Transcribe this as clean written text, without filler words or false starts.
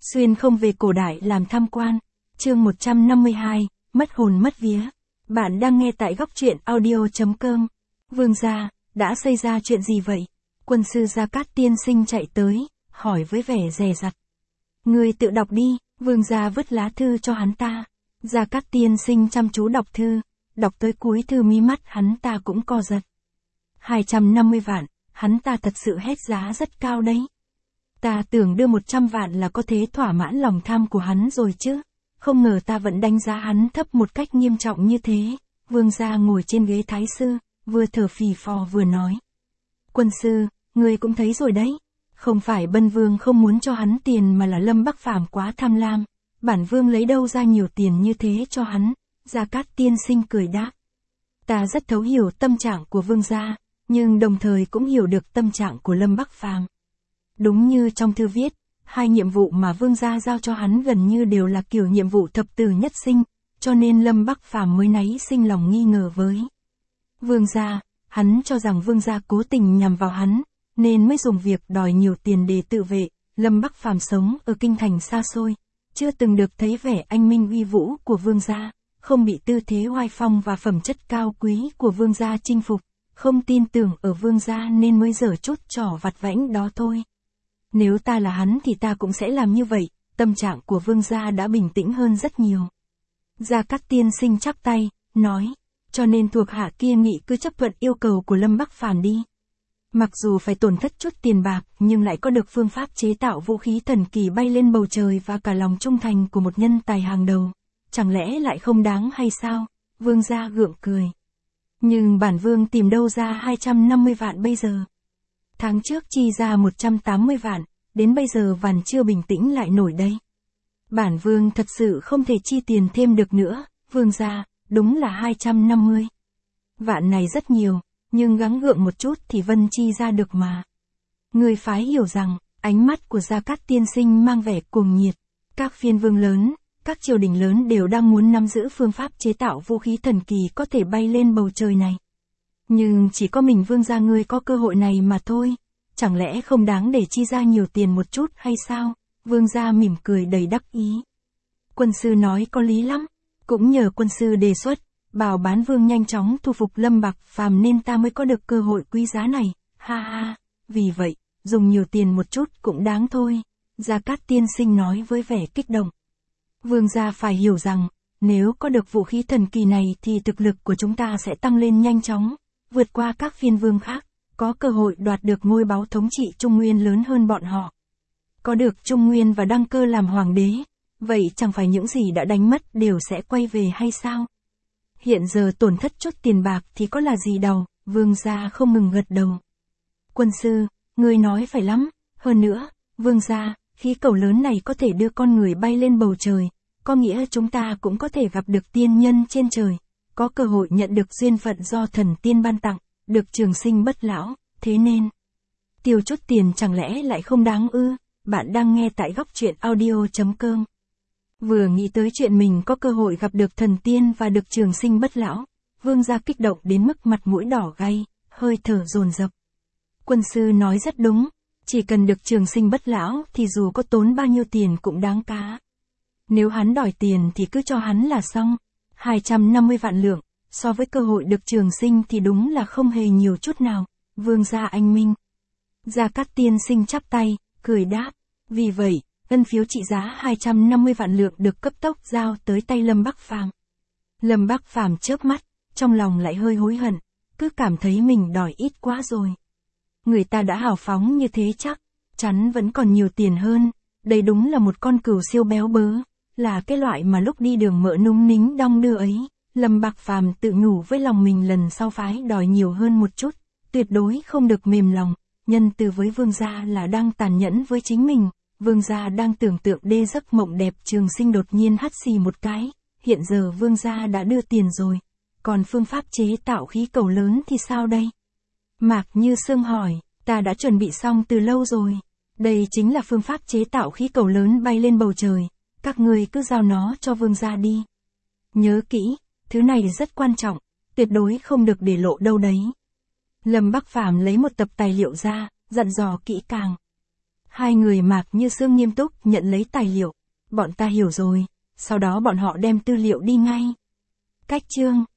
Xuyên không về cổ đại làm tham quan. Chương 152, mất hồn mất vía. Bạn đang nghe tại góc truyện audio.com. Vương gia, đã xảy ra chuyện gì vậy? Quân sư Gia Cát tiên sinh chạy tới, hỏi với vẻ dè dặt. Ngươi tự đọc đi, vương gia vứt lá thư cho hắn ta. Gia Cát tiên sinh chăm chú đọc thư, đọc tới cuối thư mí mắt hắn ta cũng co giật. 250 vạn, hắn ta thật sự hét giá rất cao đấy. Ta tưởng đưa 100 vạn là có thể thỏa mãn lòng tham của hắn rồi chứ. Không ngờ ta vẫn đánh giá hắn thấp một cách nghiêm trọng như thế. Vương gia ngồi trên ghế thái sư, vừa thở phì phò vừa nói. Quân sư, ngươi cũng thấy rồi đấy. Không phải Bân Vương không muốn cho hắn tiền mà là Lâm Bắc Phàm quá tham lam. Bản Vương lấy đâu ra nhiều tiền như thế cho hắn. Gia Cát tiên sinh cười đáp. Ta rất thấu hiểu tâm trạng của Vương gia, nhưng đồng thời cũng hiểu được tâm trạng của Lâm Bắc Phàm. Đúng như trong thư viết, hai nhiệm vụ mà Vương gia giao cho hắn gần như đều là kiểu nhiệm vụ thập tử nhất sinh, cho nên Lâm Bắc Phàm mới nảy sinh lòng nghi ngờ với Vương gia. Hắn cho rằng Vương gia cố tình nhằm vào hắn, nên mới dùng việc đòi nhiều tiền để tự vệ. Lâm Bắc Phàm sống ở kinh thành xa xôi, chưa từng được thấy vẻ anh minh uy vũ của Vương gia, không bị tư thế oai phong và phẩm chất cao quý của Vương gia chinh phục, không tin tưởng ở Vương gia nên mới giở chút trò vặt vãnh đó thôi. Nếu ta là hắn thì ta cũng sẽ làm như vậy. Tâm trạng của Vương gia đã bình tĩnh hơn rất nhiều. Gia Cát tiên sinh chắp tay, nói, cho nên thuộc hạ kia nghị cứ chấp thuận yêu cầu của Lâm Bắc Phàm đi. Mặc dù phải tổn thất chút tiền bạc, nhưng lại có được phương pháp chế tạo vũ khí thần kỳ bay lên bầu trời và cả lòng trung thành của một nhân tài hàng đầu. Chẳng lẽ lại không đáng hay sao? Vương gia gượng cười. Nhưng bản Vương tìm đâu ra 250 vạn bây giờ? Tháng trước chi ra 180 vạn, đến bây giờ vẫn chưa bình tĩnh lại nổi đây. Bản Vương thật sự không thể chi tiền thêm được nữa. Vương gia, đúng là 250 vạn này rất nhiều, nhưng gắng gượng một chút thì Vân chi ra được mà. Người phái hiểu rằng, ánh mắt của Gia Cát tiên sinh mang vẻ cuồng nhiệt. Các phiên vương lớn, các triều đình lớn đều đang muốn nắm giữ phương pháp chế tạo vũ khí thần kỳ có thể bay lên bầu trời này. Nhưng chỉ có mình Vương gia ngươi có cơ hội này mà thôi. Chẳng lẽ không đáng để chi ra nhiều tiền một chút hay sao? Vương gia mỉm cười đầy đắc ý. Quân sư nói có lý lắm. Cũng nhờ quân sư đề xuất, bảo bán Vương nhanh chóng thu phục Lâm Bắc Phàm nên ta mới có được cơ hội quý giá này. Ha ha, vì vậy, dùng nhiều tiền một chút cũng đáng thôi. Gia Cát tiên sinh nói với vẻ kích động. Vương gia phải hiểu rằng, nếu có được vũ khí thần kỳ này thì thực lực của chúng ta sẽ tăng lên nhanh chóng, vượt qua các phiên vương khác, có cơ hội đoạt được ngôi báu thống trị Trung Nguyên lớn hơn bọn họ. Có được Trung Nguyên và đăng cơ làm hoàng đế, vậy chẳng phải những gì đã đánh mất đều sẽ quay về hay sao? Hiện giờ tổn thất chút tiền bạc thì có là gì đâu? Vương gia không ngừng gật đầu. Quân sư, người nói phải lắm, hơn nữa, Vương gia, khí cầu lớn này có thể đưa con người bay lên bầu trời, có nghĩa chúng ta cũng có thể gặp được tiên nhân trên trời, có cơ hội nhận được duyên phận do thần tiên ban tặng, được trường sinh bất lão, thế nên tiêu chút tiền chẳng lẽ lại không đáng ư? Bạn đang nghe tại góc truyện audio.com. Vừa nghĩ tới chuyện mình có cơ hội gặp được thần tiên và được trường sinh bất lão, Vương gia kích động đến mức mặt mũi đỏ gay, hơi thở dồn dập. Quân sư nói rất đúng, chỉ cần được trường sinh bất lão thì dù có tốn bao nhiêu tiền cũng đáng cá. Nếu hắn đòi tiền thì cứ cho hắn là xong. 250 vạn lượng, so với cơ hội được trường sinh thì đúng là không hề nhiều chút nào. Vương gia anh minh. Gia Cát tiên sinh chắp tay, cười đáp. Vì vậy, ngân phiếu trị giá 250 vạn lượng được cấp tốc giao tới tay Lâm Bắc Phàm. Lâm Bắc Phàm chớp mắt, trong lòng lại hơi hối hận, cứ cảm thấy mình đòi ít quá rồi. Người ta đã hào phóng như thế chắc chắn vẫn còn nhiều tiền hơn. Đây đúng là một con cừu siêu béo bớ, là cái loại mà lúc đi đường mỡ núng nính đong đưa ấy. Lâm Bắc Phàm tự nhủ với lòng mình lần sau phái đòi nhiều hơn một chút, tuyệt đối không được mềm lòng. Nhân từ với Vương gia là đang tàn nhẫn với chính mình. Vương gia đang tưởng tượng đê giấc mộng đẹp trường sinh đột nhiên hắt xì một cái. Hiện giờ Vương gia đã đưa tiền rồi, còn phương pháp chế tạo khí cầu lớn thì sao đây? Mạc Như Sương hỏi, ta đã chuẩn bị xong từ lâu rồi. Đây chính là phương pháp chế tạo khí cầu lớn bay lên bầu trời. Các ngươi cứ giao nó cho Vương gia đi. Nhớ kỹ, thứ này rất quan trọng, tuyệt đối không được để lộ đâu đấy. Lâm Bắc Phàm lấy một tập tài liệu ra, dặn dò kỹ càng. Hai người Mạc Như Sương nghiêm túc nhận lấy tài liệu. Bọn ta hiểu rồi. Sau đó bọn họ đem tư liệu đi ngay. Cách chương